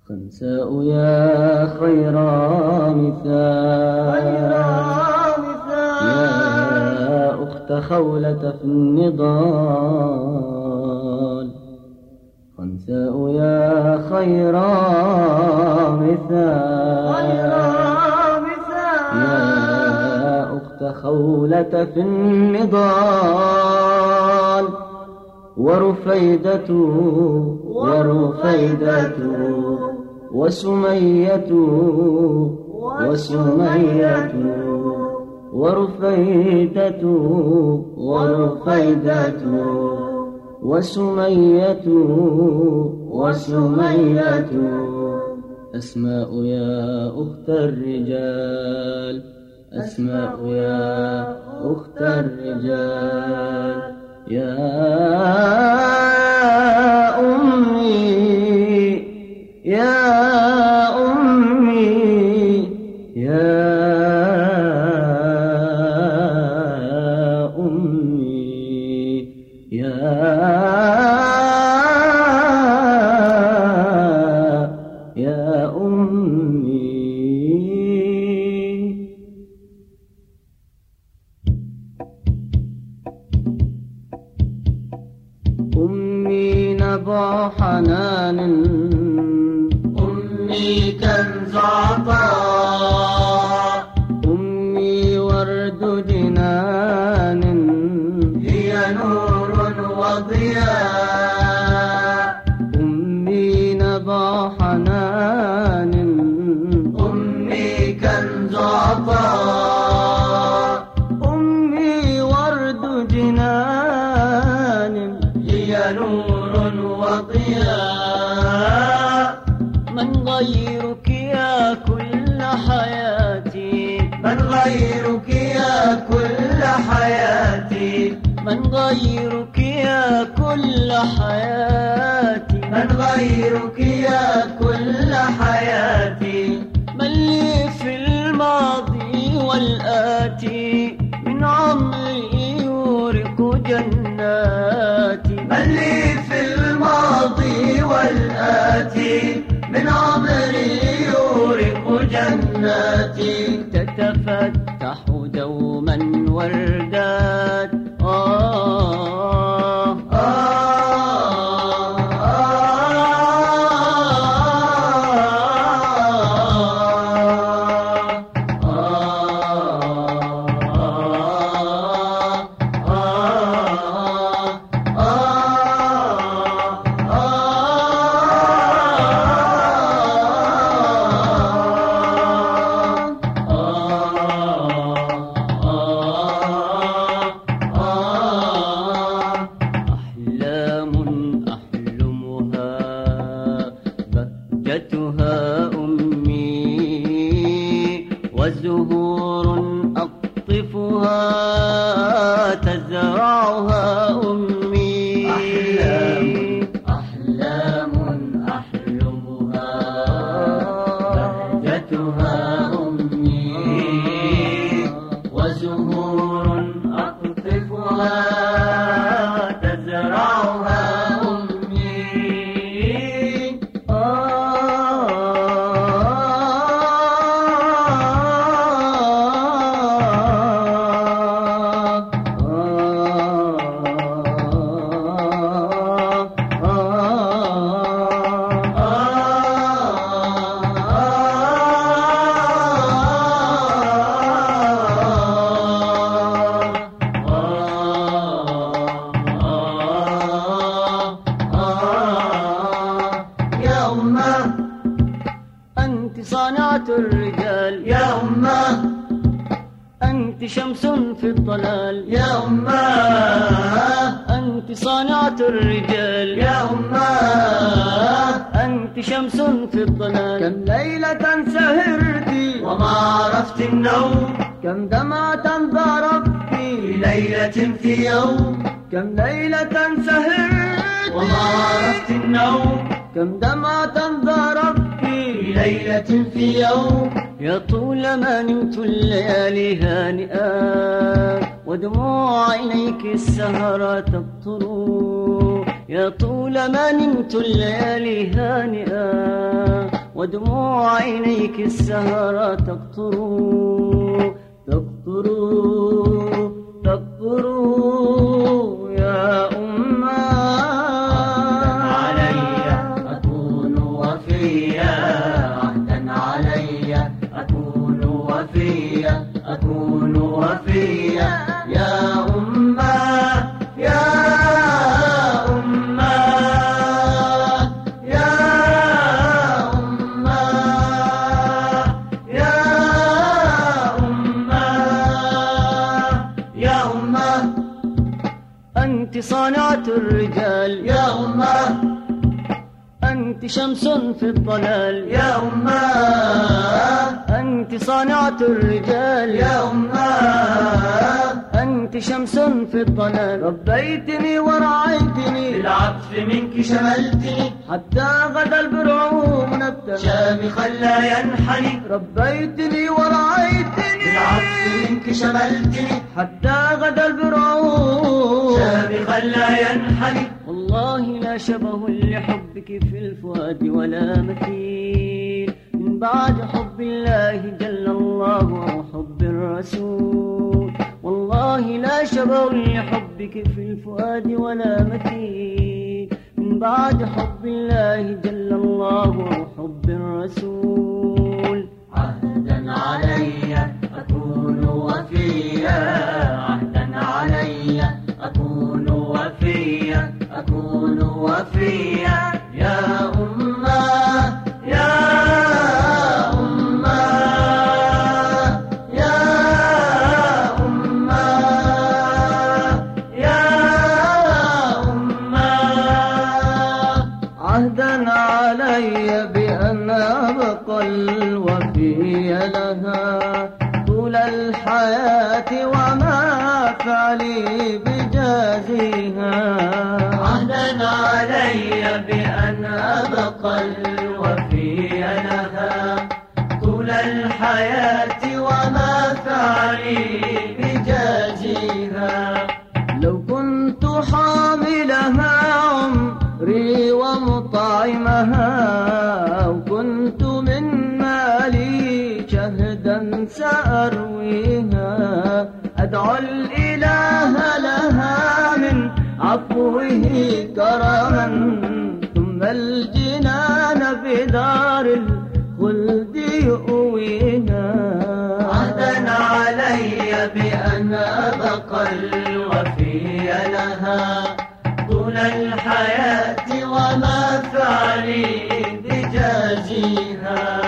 خنساء يا خير مثال يا أخت خولة في النضال. خنساء يا خير مثال يا أخت خولة في النضال. ورفيدة وسمية ورفيدة وسمية أسماء يا أخت الرجال. أسماء يا أخت الرجال. يا أمي يا أمي يا أمي يا أمي. أمي نبع حنان أمي كنز عطاء أمي ورد جنان هي نور وضياء أمي نبع حنان أمي كنز عطاء أمي ورد جنان هي نور وضياء. من غيرك يا كل حياتي. من غيرك يا كل حياتي. من غيرك يا كل حياتي. من غيرك يا كل حياتي. من لي في الماضي والآتي من عمري يورق جناتي. من لي في الماضي والآتي من عمري يورق جناتي. تتفتح دوما وردات وزهور أقطفها تزرعها أمي. أحلام أحلمها بهجتها أمي. وزهور أقطفها تزرعها أمي. أنت صانعة الرجال يا أمه. أنت شمس في الضلال يا أمه. أنت صانعة الرجال يا أمه. أنت شمس في الضلال. كم ليلة سهرتي وما عرفت النوم. كم دمعة ضربت ليلة في يوم. كم ليلة سهرتي وما عرفت النوم. كم دمعة ضربت ليلة في يوم. يا طول ما نمت الليالي هانئا ودموع عينيك السهرة تقطر. يا طول ما نمت الليالي هانئا ودموع عينيك السهرة تقطر تقطر تقطر يا أمّا. علي أكون وفيا، عهدا علي أكون وفيا، أكون وفيا يا أمّا يا أمّا يا أمّا يا أمّا يا أمّا. أنت صانعة الرجال يا أمّا، أنت شمس في الضلال يا أمّا، أنت صانعة الرجال يا أمّا، أنت شمس في الضلال. ربيتني ورعيتني بالعطف منك شملتني، حتى غدا البرع منتن شامخا لا ينحني. ربيتني ورعيتني بالعطف منك شملتني، حتى غدا البرع شامخا لا ينحني. والله لا شبه لحبك في الفؤاد ولا مثيل من بعد حب الله جل الله وحب الرسول. والله لا شبه لحبك في الفؤاد ولا مثيل من بعد حب الله جل الله وحب الرسول. عهدا علي أكون وفيا، عهدا علي أكون وفيا، أكون وفيا يا أمّا يا أمّا يا أمّا يا أمّا. عهدا علي بأن أبقى الوفي لها طول الحياة وما فعلي بجازيها. عهدا علي بأن أبقى الوفي لها طول الحياة وما فعلي بجازيها. لو كنت حاملها عمري ومطعمها، أو كنت من مالي شهدا سأرويها، أدعو الإله لها من عفوه كرما، ثم الجنان بدار الخلد يؤويها. عهدا علي بأن أبقى الوفي لها طول الحياة وما فعلي بجازيها.